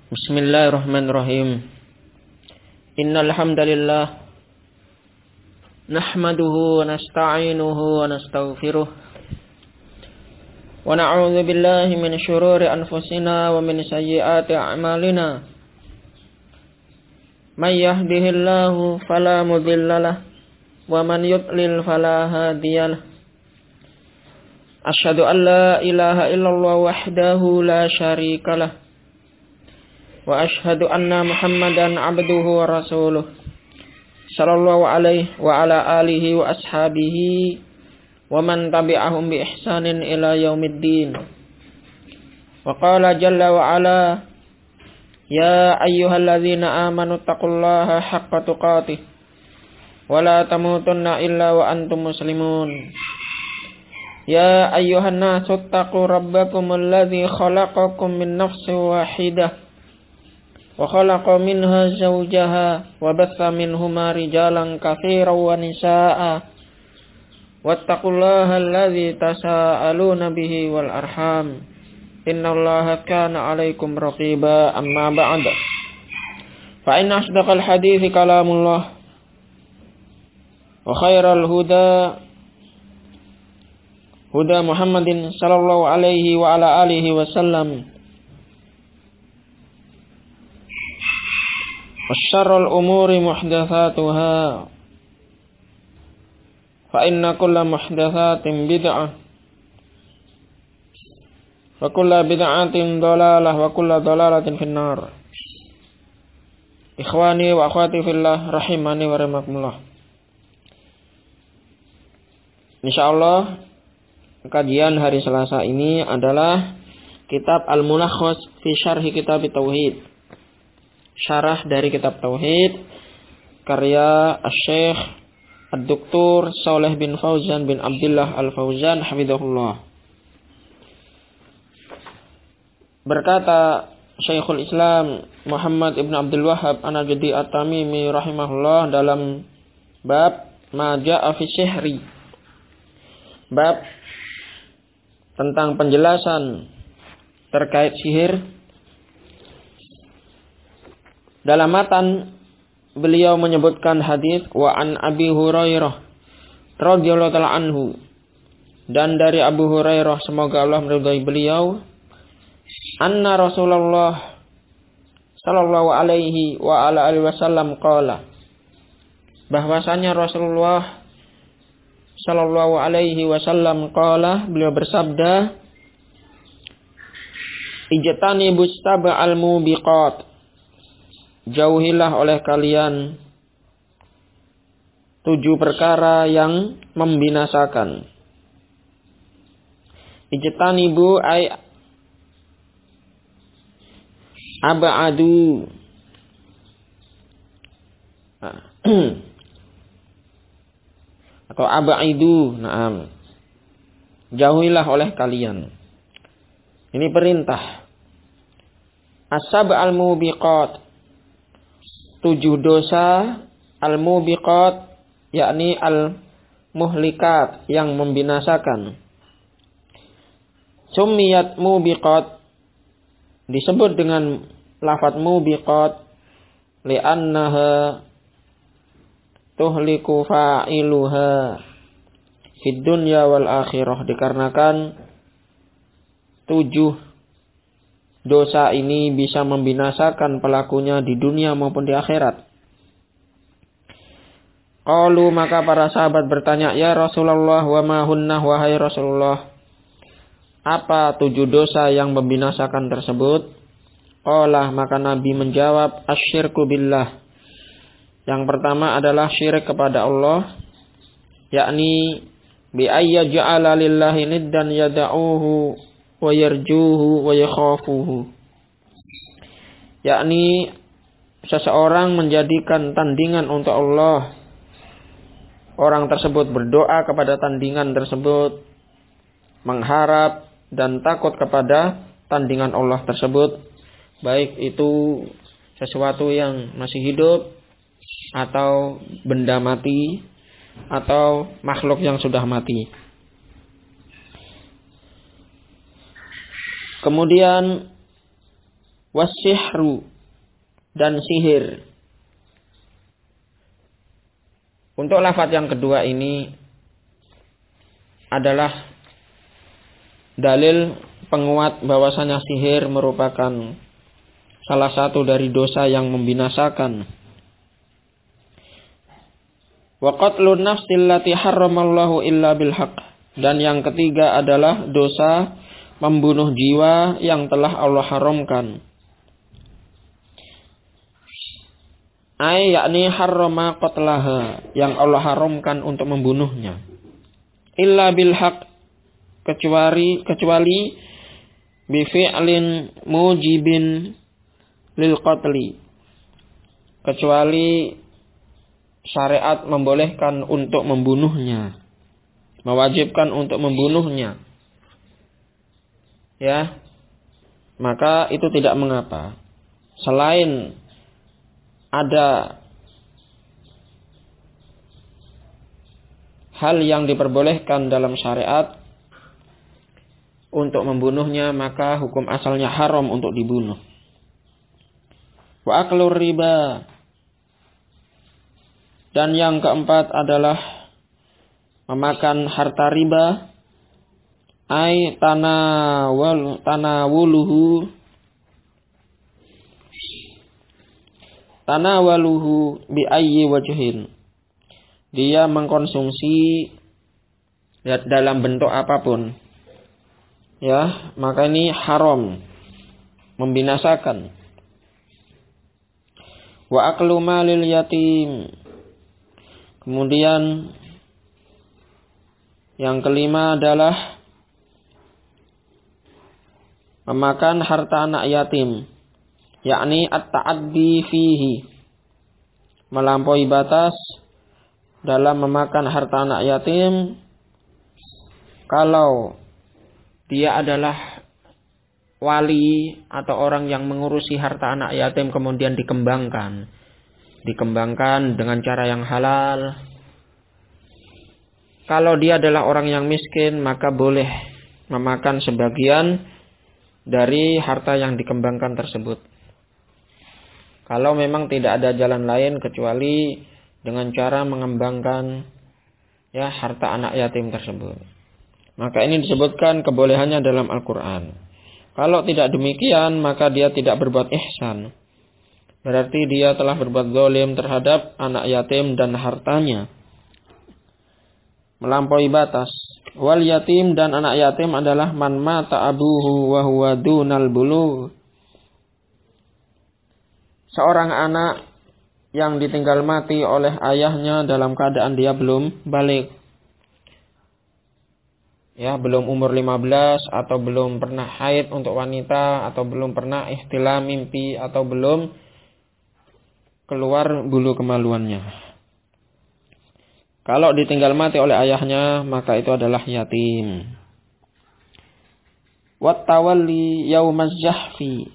Bismillahirrahmanirrahim. Innal hamdalillah nahmaduhu wa nasta'inuhu wa nastaghfiruh wa na'udzu billahi min syururi anfusina wa min sayyiati a'malina. May yahdihillahu fala mudhillalah wa man yudlil fala hadiyalah. Asyhadu an la ilaha illallah wahdahu la syarikalah wa ashhadu anna Muhammadan abduhu wa rasuluh sallallahu alaihi wa ala alihi wa ashabihi wa man tabi'ahum bi ihsanin ila yaumiddin. Wa qala jalla wa ala ya ayyuhalladzina amanu taqullaha haqqa tuqatih wa la tamutunna illa wa antum muslimun. Ya ayyuhan nasu taqu rabbakumul ladzi khalaqakum min nafsin wahidah wa khalaqa minha zawjaha wa batha minhuma rijalan katsiran wa nisaa'a wattaqullaha alladzi tasaaluna bihi wal arham innallaha kana 'alaikum raqiba. Amma ba'd, fa inna asdaqal hadithi kalamullah wa khairal huda huda Muhammadin sallallahu alaihi wa ala alihi wasallam wasyarrul umuri muhdatsatuha fa inna kulla muhdatsatin bid'ah wa kulla bid'atin dhalalah wa kulla dhalalatin finnar. Ikhwani wa akhwati fillah rahimani wa rahimakumullah. Insyaallah kajian hari Selasa ini adalah kitab Al-Mulakhas fi Syarhi Kitab Tauhid. Syarah dari kitab Tauhid karya Asy-Syaikh Ad-Doktor Shalih bin Fauzan bin Abdullah Al-Fauzan hafizahullah. Berkata Syekhul Islam Muhammad Ibn Abdul Wahhab An-Najdi At-Tamimi rahimahullah dalam bab ma jaa'a fi sihri, bab tentang penjelasan terkait sihir. Dalam matan beliau menyebutkan hadis wa an Abi Hurairah radhiyallahu ta'ala anhu, dan dari Abu Hurairah semoga Allah meridhai beliau, anna Rasulullah sallallahu alaihi wa ala alihi wasallam qala, bahwasanya Rasulullah sallallahu alaihi wasallam qala, beliau bersabda, ijtanibus sab'al mubiqat, jauhilah oleh kalian 7 perkara yang membinasakan. Ijtanibu ay ab'adu atau ab'idu, na'am, jauhilah oleh kalian. Ini perintah. As-sab'al mubiqat, 7 dosa, al-mubiqat yakni al-muhlikat, yang membinasakan. Summiyat mubiqat, disebut dengan lafaz mubiqat li'annaha tuhliku fa'iluha fid dunya wal akhirah, dikarenakan 7 dosa ini bisa membinasakan pelakunya di dunia maupun di akhirat. Qalu, maka para sahabat bertanya, ya Rasulullah, wa ma hunnah, wahai Rasulullah, apa 7 dosa yang membinasakan tersebut? Qala, maka Nabi menjawab, asyirku billah, yang pertama adalah syirik kepada Allah, yakni bi ayya ja'ala lillahi niddan yada'uhu wa yarjuhu wa yakhafuhu, yakni seseorang menjadikan tandingan untuk Allah, orang tersebut berdoa kepada tandingan tersebut, mengharap dan takut kepada tandingan Allah tersebut, baik itu sesuatu yang masih hidup atau benda mati atau makhluk yang sudah mati. Kemudian wasihru, dan sihir. Untuk lafaz yang kedua ini adalah dalil penguat bahwasanya sihir merupakan salah satu dari dosa yang membinasakan. Wa qatlun nafsil lati harramallahu illa bil haqq. Dan yang ketiga adalah dosa membunuh jiwa yang telah Allah haramkan. Yakni harrama qatlaha, yang Allah haramkan untuk membunuhnya. Illa bil haqq, kecuali bi fi'lin mujibin lil qatli, kecuali syariat membolehkan untuk membunuhnya, mewajibkan untuk membunuhnya, ya, maka itu tidak mengapa. Selain ada hal yang diperbolehkan dalam syariat untuk membunuhnya, maka hukum asalnya haram untuk dibunuh. Wa aklur riba. Dan yang keempat adalah memakan harta riba. Tanawuluhu bi ayyi wajhin. Dia mengkonsumsi dalam bentuk apapun. Ya, maka ini haram, membinasakan. Wa aklu malil yatim. Kemudian yang kelima adalah memakan harta anak yatim, yakni at-ta'addi fihi, melampaui batas dalam memakan harta anak yatim kalau dia adalah wali atau orang yang mengurusi harta anak yatim kemudian dikembangkan dengan cara yang halal. Kalau dia adalah orang yang miskin, maka boleh memakan sebagian dari harta yang dikembangkan tersebut. Kalau memang tidak ada jalan lain kecuali dengan cara mengembangkan ya harta anak yatim tersebut, maka ini disebutkan kebolehannya dalam Al-Quran. Kalau tidak demikian, maka dia tidak berbuat ihsan. Berarti dia telah berbuat zalim terhadap anak yatim dan hartanya, melampaui batas. Wal yatim, dan anak yatim adalah man mata abuhu wa huwa dunal bulugh. Seorang anak yang ditinggal mati oleh ayahnya dalam keadaan dia belum balik. Ya, belum umur 15, atau belum pernah haid untuk wanita, atau belum pernah ihtilam mimpi, atau belum keluar bulu kemaluannya. Kalau ditinggal mati oleh ayahnya, maka itu adalah yatim. Wat tawalli yaumaz zahfi.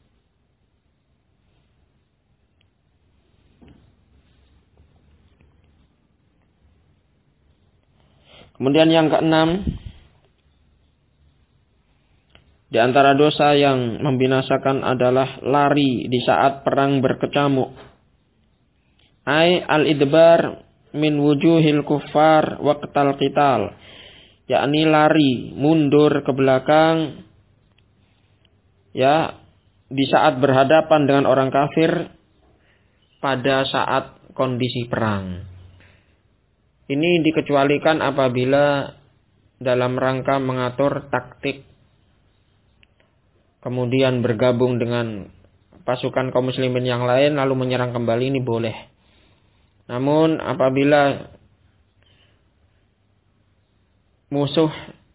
Kemudian yang keenam, di antara dosa yang membinasakan adalah lari di saat perang berkecamuk. Al-idbar min wujuhil kuffar waqtal qital, yakni lari mundur ke belakang ya di saat berhadapan dengan orang kafir pada saat kondisi perang. Ini dikecualikan apabila dalam rangka mengatur taktik, kemudian bergabung dengan pasukan kaum muslimin yang lain lalu menyerang kembali, ini boleh. Namun apabila musuh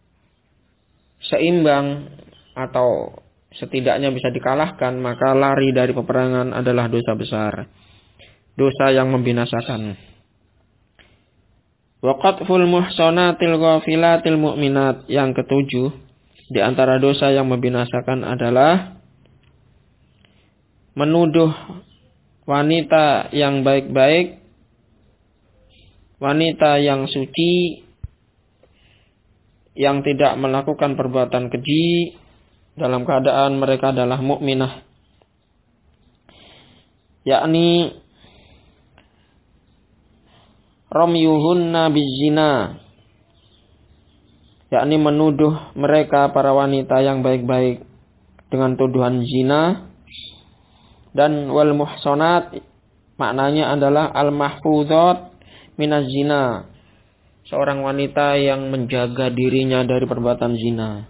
seimbang atau setidaknya bisa dikalahkan, maka lari dari peperangan adalah dosa besar, dosa yang membinasakan. Wa qatful muhsanatil ghafilatil mu'minat. Yang ketujuh, di antara dosa yang membinasakan adalah menuduh wanita yang baik-baik, wanita yang suci, yang tidak melakukan perbuatan keji dalam keadaan mereka adalah mukminah, yakni ramyuhunna bizina, yakni menuduh mereka para wanita yang baik-baik dengan tuduhan zina. Dan wal muhsanat maknanya adalah al mahfuzat minaz zina, seorang wanita yang menjaga dirinya dari perbuatan zina.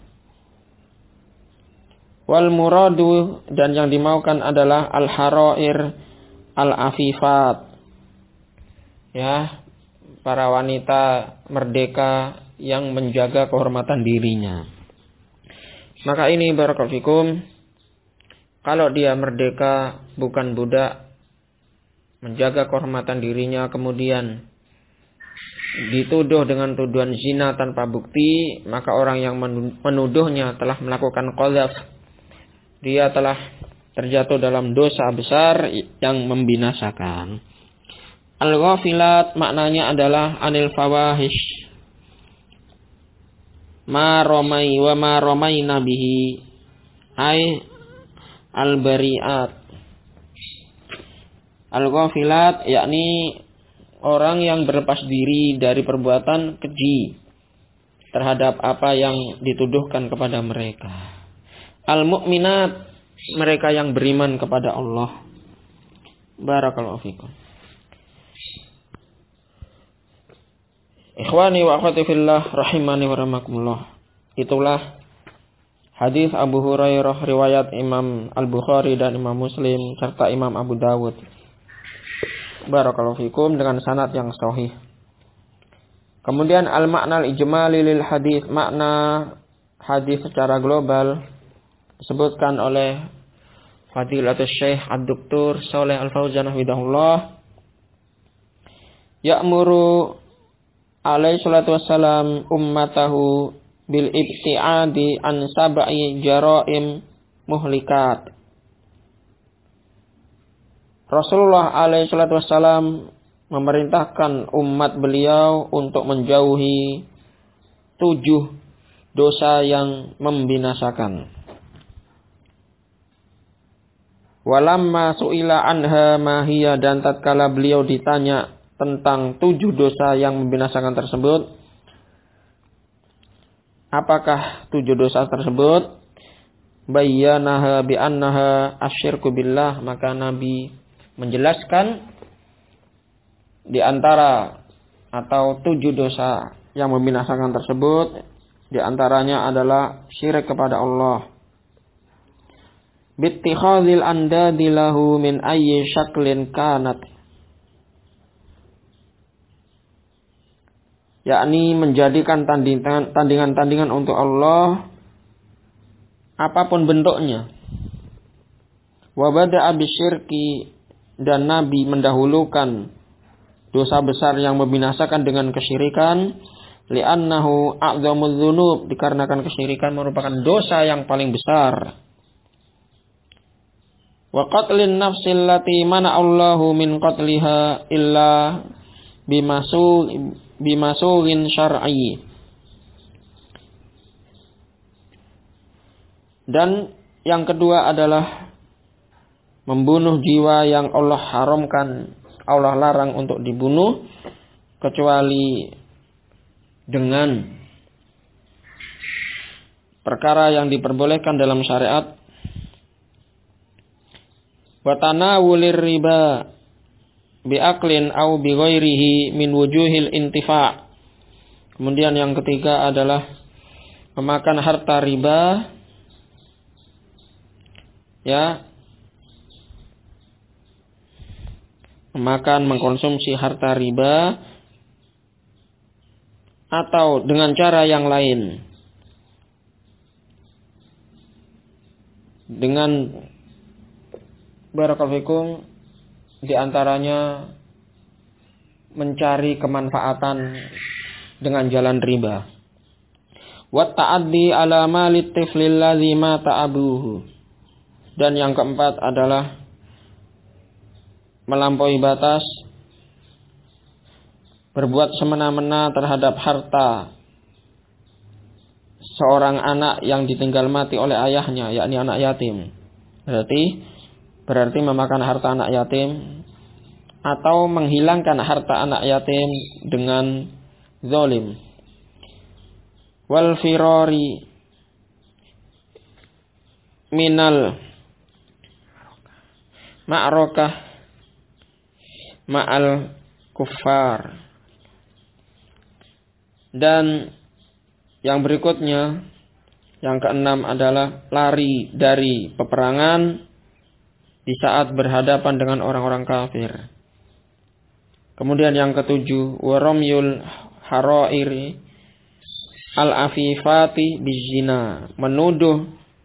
Wal muradu, dan yang dimaukan adalah al harair al afifat, ya, para wanita merdeka yang menjaga kehormatan dirinya. Maka ini barakallahu fikum, kalau dia merdeka bukan budak, menjaga kehormatan dirinya, kemudian dituduh dengan tuduhan zina tanpa bukti, maka orang yang menuduhnya telah melakukan qadzaf. Dia telah terjatuh dalam dosa besar yang membinasakan. Al-ghafilat maknanya adalah anil fawahish, ma ramai wa ma ramaina bihi, ay al-bari'at. Al-ghafilat yakni orang yang berlepas diri dari perbuatan keji terhadap apa yang dituduhkan kepada mereka. Al-mu'minat, mereka yang beriman kepada Allah. Barakallahu fikum. Ikhwani wa akhwati fillah rahimani wa rahmakumullah. Itulah hadis Abu Hurairah riwayat Imam Al-Bukhari dan Imam Muslim serta Imam Abu Dawud. Barakallahu fikum, dengan sanad yang sahih. Kemudian al-makna al-ijmali lil hadis, makna hadis secara global disebutkan oleh Fadilatul Syekh Ad-Doktor Shalih Al-Fauzan hafizahullah. Ya'muru alaihi salatu wassalam ummatahu bil ibti'adi an sab'i jara'im muhlikat. Rasulullah alaihi salatu wassalam memerintahkan umat beliau untuk menjauhi 7 dosa yang membinasakan. Walamma su'ila anha mahiya, dan tatkala beliau ditanya tentang 7 dosa yang membinasakan tersebut, apakah 7 dosa tersebut? Bayyanaha bi annaha asyirku billah, maka Nabi menjelaskan di antara atau 7 dosa yang membinasakan tersebut, di antaranya adalah syirik kepada Allah. Bittikhadzil andadi lahu min ayyi syaklin kanat, yakni menjadikan tandingan-tandingan untuk Allah apapun bentuknya. Wa bada'a bisyirki, dan Nabi mendahulukan dosa besar yang membinasakan dengan kesyirikan, li'annahu a'dzamudz dzunub, dikarenakan kesyirikan merupakan dosa yang paling besar. Wa qatlin nafsil lati mana'allahu min qatliha illa bimasulin syar'i, dan yang kedua adalah membunuh jiwa yang Allah haramkan, Allah larang untuk dibunuh kecuali dengan perkara yang diperbolehkan dalam syariat. Wa tanawulir riba biaklin au bi ghairihi min wujuhil intifa'. Kemudian yang ketiga adalah memakan harta riba, ya, mengkonsumsi harta riba atau dengan cara yang lain, dengan barakallahu fikum, di antaranya mencari kemanfaatan dengan jalan riba. Wa ta'addi ala malit tiflil ladzi mata abuhu, dan yang keempat adalah melampaui batas, berbuat semena-mena terhadap harta seorang anak yang ditinggal mati oleh ayahnya, yakni anak yatim. Berarti berarti memakan harta anak yatim atau menghilangkan harta anak yatim dengan zalim. Wal firari minal ma'rakah ma'al kuffar. Dan yang berikutnya, yang keenam adalah lari dari peperangan di saat berhadapan dengan orang-orang kafir. Kemudian yang ketujuh, waramyul harairi al-afifati bizina, menuduh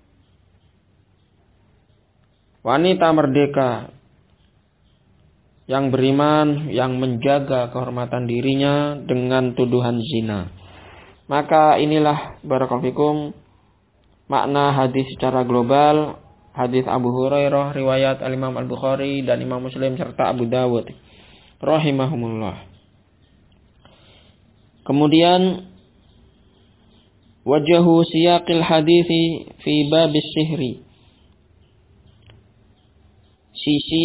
wanita merdeka yang beriman, yang menjaga kehormatan dirinya dengan tuduhan zina. Maka inilah barakallahu fikum makna hadis secara global, hadis Abu Hurairah riwayat Al-Imam Al-Bukhari dan Imam Muslim serta Abu Dawud rahimahumullah. Kemudian wajahu siyaqil hadithi fi babis sihri. Sisi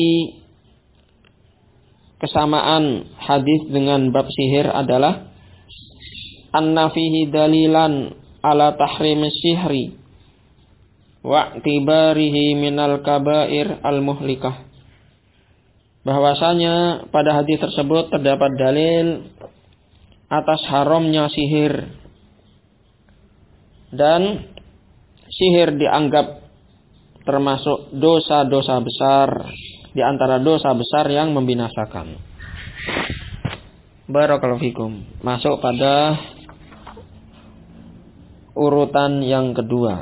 kesamaan hadis dengan bab sihir adalah anna fihi dalilan ala tahrim sihri wa i'tibarihi minal kabair al-muhlikah. Bahwasanya pada hadis tersebut terdapat dalil atas haramnya sihir, dan sihir dianggap termasuk dosa-dosa besar, di antara dosa besar yang membinasakan. Barakallahu fikum. Masuk pada urutan yang kedua.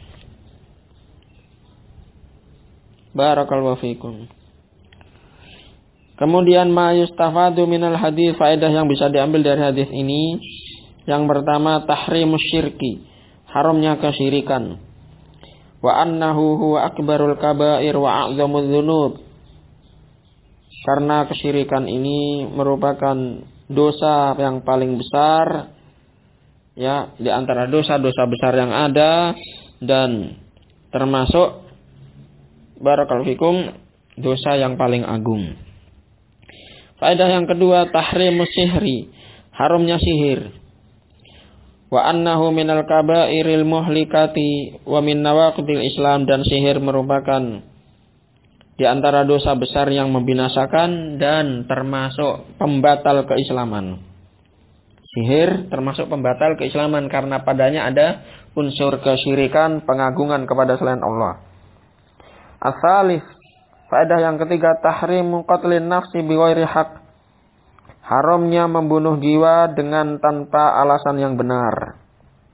Barakallahu fikum. Kemudian ma yustafadu minal hadis, faedah yang bisa diambil dari hadis ini. Yang pertama, tahrimus syirki, haramnya kesyirikan. Wa annahu huwa akbarul kabair wa a'zamudz dzunub. Karena kesyirikan ini merupakan dosa yang paling besar, ya, di antara dosa-dosa besar yang ada, dan termasuk barakallahu fikum dosa yang paling agung. Faedah yang kedua, tahrimus sihri, haramnya sihir. Wa annahu minal kabairil muhlikati wa min nawaqidil Islam, dan sihir merupakan di antara dosa besar yang membinasakan dan termasuk pembatal keislaman. Sihir termasuk pembatal keislaman karena padanya ada unsur kesyirikan, pengagungan kepada selain Allah. As-salis, faedah yang ketiga, tahrimu qatlin nafsi bighairi haq, haramnya membunuh jiwa dengan tanpa alasan yang benar.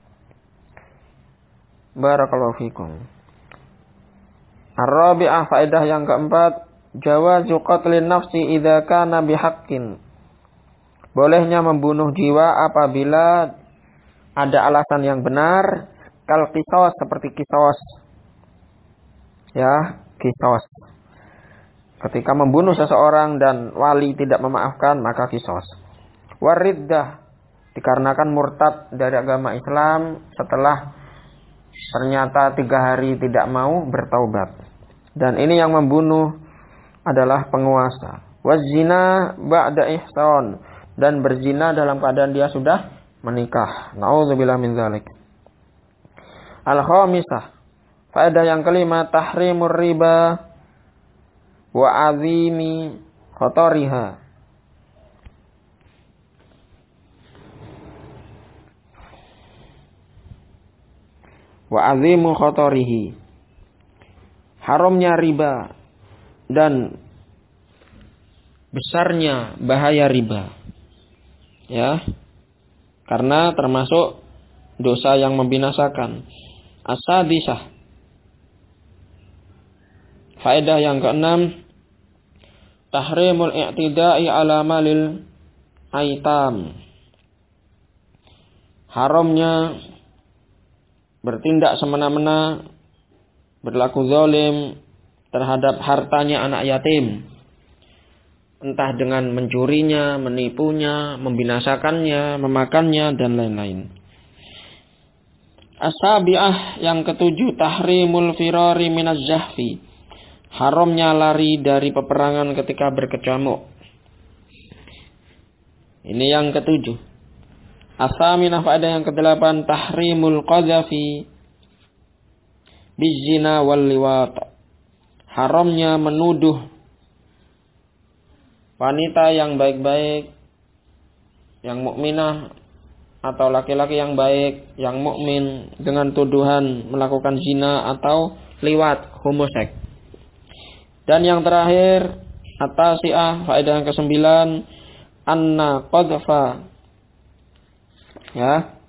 Barakallahu fikum. Ar-rabi'ah, faedah yang keempat, jawazu qatlin nafsi idza kana bihaqqin. Bolehnya membunuh jiwa apabila ada alasan yang benar, kal qisas, seperti qisas. Ya, qisas. Ketika membunuh seseorang dan wali tidak memaafkan, maka qisas. Wariddah, dikarenakan murtad dari agama Islam setelah ternyata 3 hari tidak mau bertaubat. Dan ini yang membunuh adalah penguasa. Wazina ba'da ihsan, dan berzina dalam keadaan dia sudah menikah. Nauzubillah min dzalik. Al-khamisah, faedah yang kelima, tahrimur riba wa azimi khatariha. Wa azimu khatarihi, haramnya riba dan besarnya bahaya riba. Ya. Karena termasuk dosa yang membinasakan. As-sadisah, faedah yang keenam, tahrimul i'tida'i ala malil aitam, haramnya bertindak semena-mena, berlaku zalim terhadap hartanya anak yatim, entah dengan mencurinya, menipunya, membinasakannya, memakannya, dan lain-lain. As-sabi'ah, yang ketujuh, tahrimul firari minaz zahfi, haramnya lari dari peperangan ketika berkecamuk. Ini yang ketujuh. As-saminah, faedah yang kedelapan, tahrimul qadzafi bizina wal liwat. Haramnya menuduh wanita yang baik-baik, yang mukminah atau laki-laki yang baik, yang mukmin dengan tuduhan melakukan zina atau liwat, homoseks. Dan yang terakhir, at-tasi'ah, faedah yang kesembilan, anna qadfa, ya,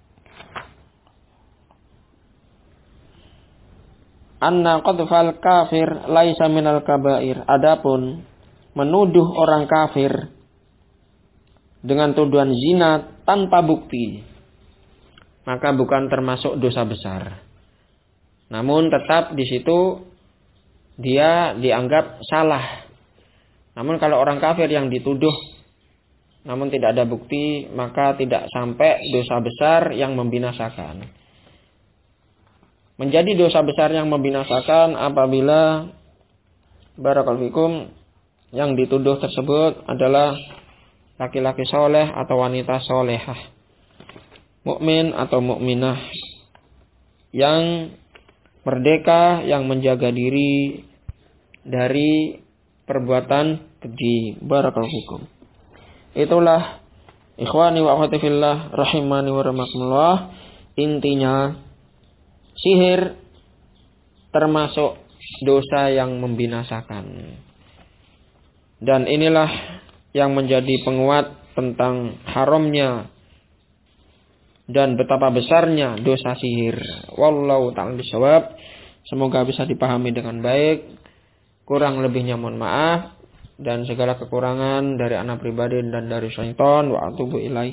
anna qadfal kafir laisa minal kabair. Adapun menuduh orang kafir dengan tuduhan zina tanpa bukti, maka bukan termasuk dosa besar. Namun tetap di situ dia dianggap salah. Namun kalau orang kafir yang dituduh namun tidak ada bukti, maka tidak sampai dosa besar yang membinasakan. Menjadi dosa besar yang membinasakan apabila barakallahu fikum yang dituduh tersebut adalah laki-laki soleh atau wanita solehah, mukmin atau mukminah yang merdeka, yang menjaga diri dari perbuatan keji. Barakallahu fikum. Itulah ikhwani wa akhwati fillah rahimani wa rahmatullah, intinya sihir termasuk dosa yang membinasakan. Dan inilah yang menjadi penguat tentang haramnya dan betapa besarnya dosa sihir. Wallahu ta'ala bishawab. Semoga bisa dipahami dengan baik. Kurang lebihnya mohon maaf. Dan segala kekurangan dari anak pribadi dan dari syaitan. Wa atubu ilaih.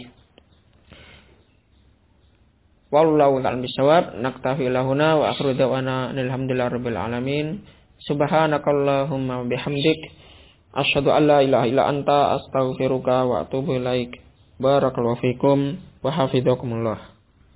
Wallahu ta'ala bishawab. Naktafi lahuna wa akhiru da'wana alhamdulillah rabbil alamin. Subhanakallahumma bihamdik. Asyhadu an la ilaha illa anta astaghfiruka wa atubu ilaik. Barakallahu fikum wa hafizakumullah.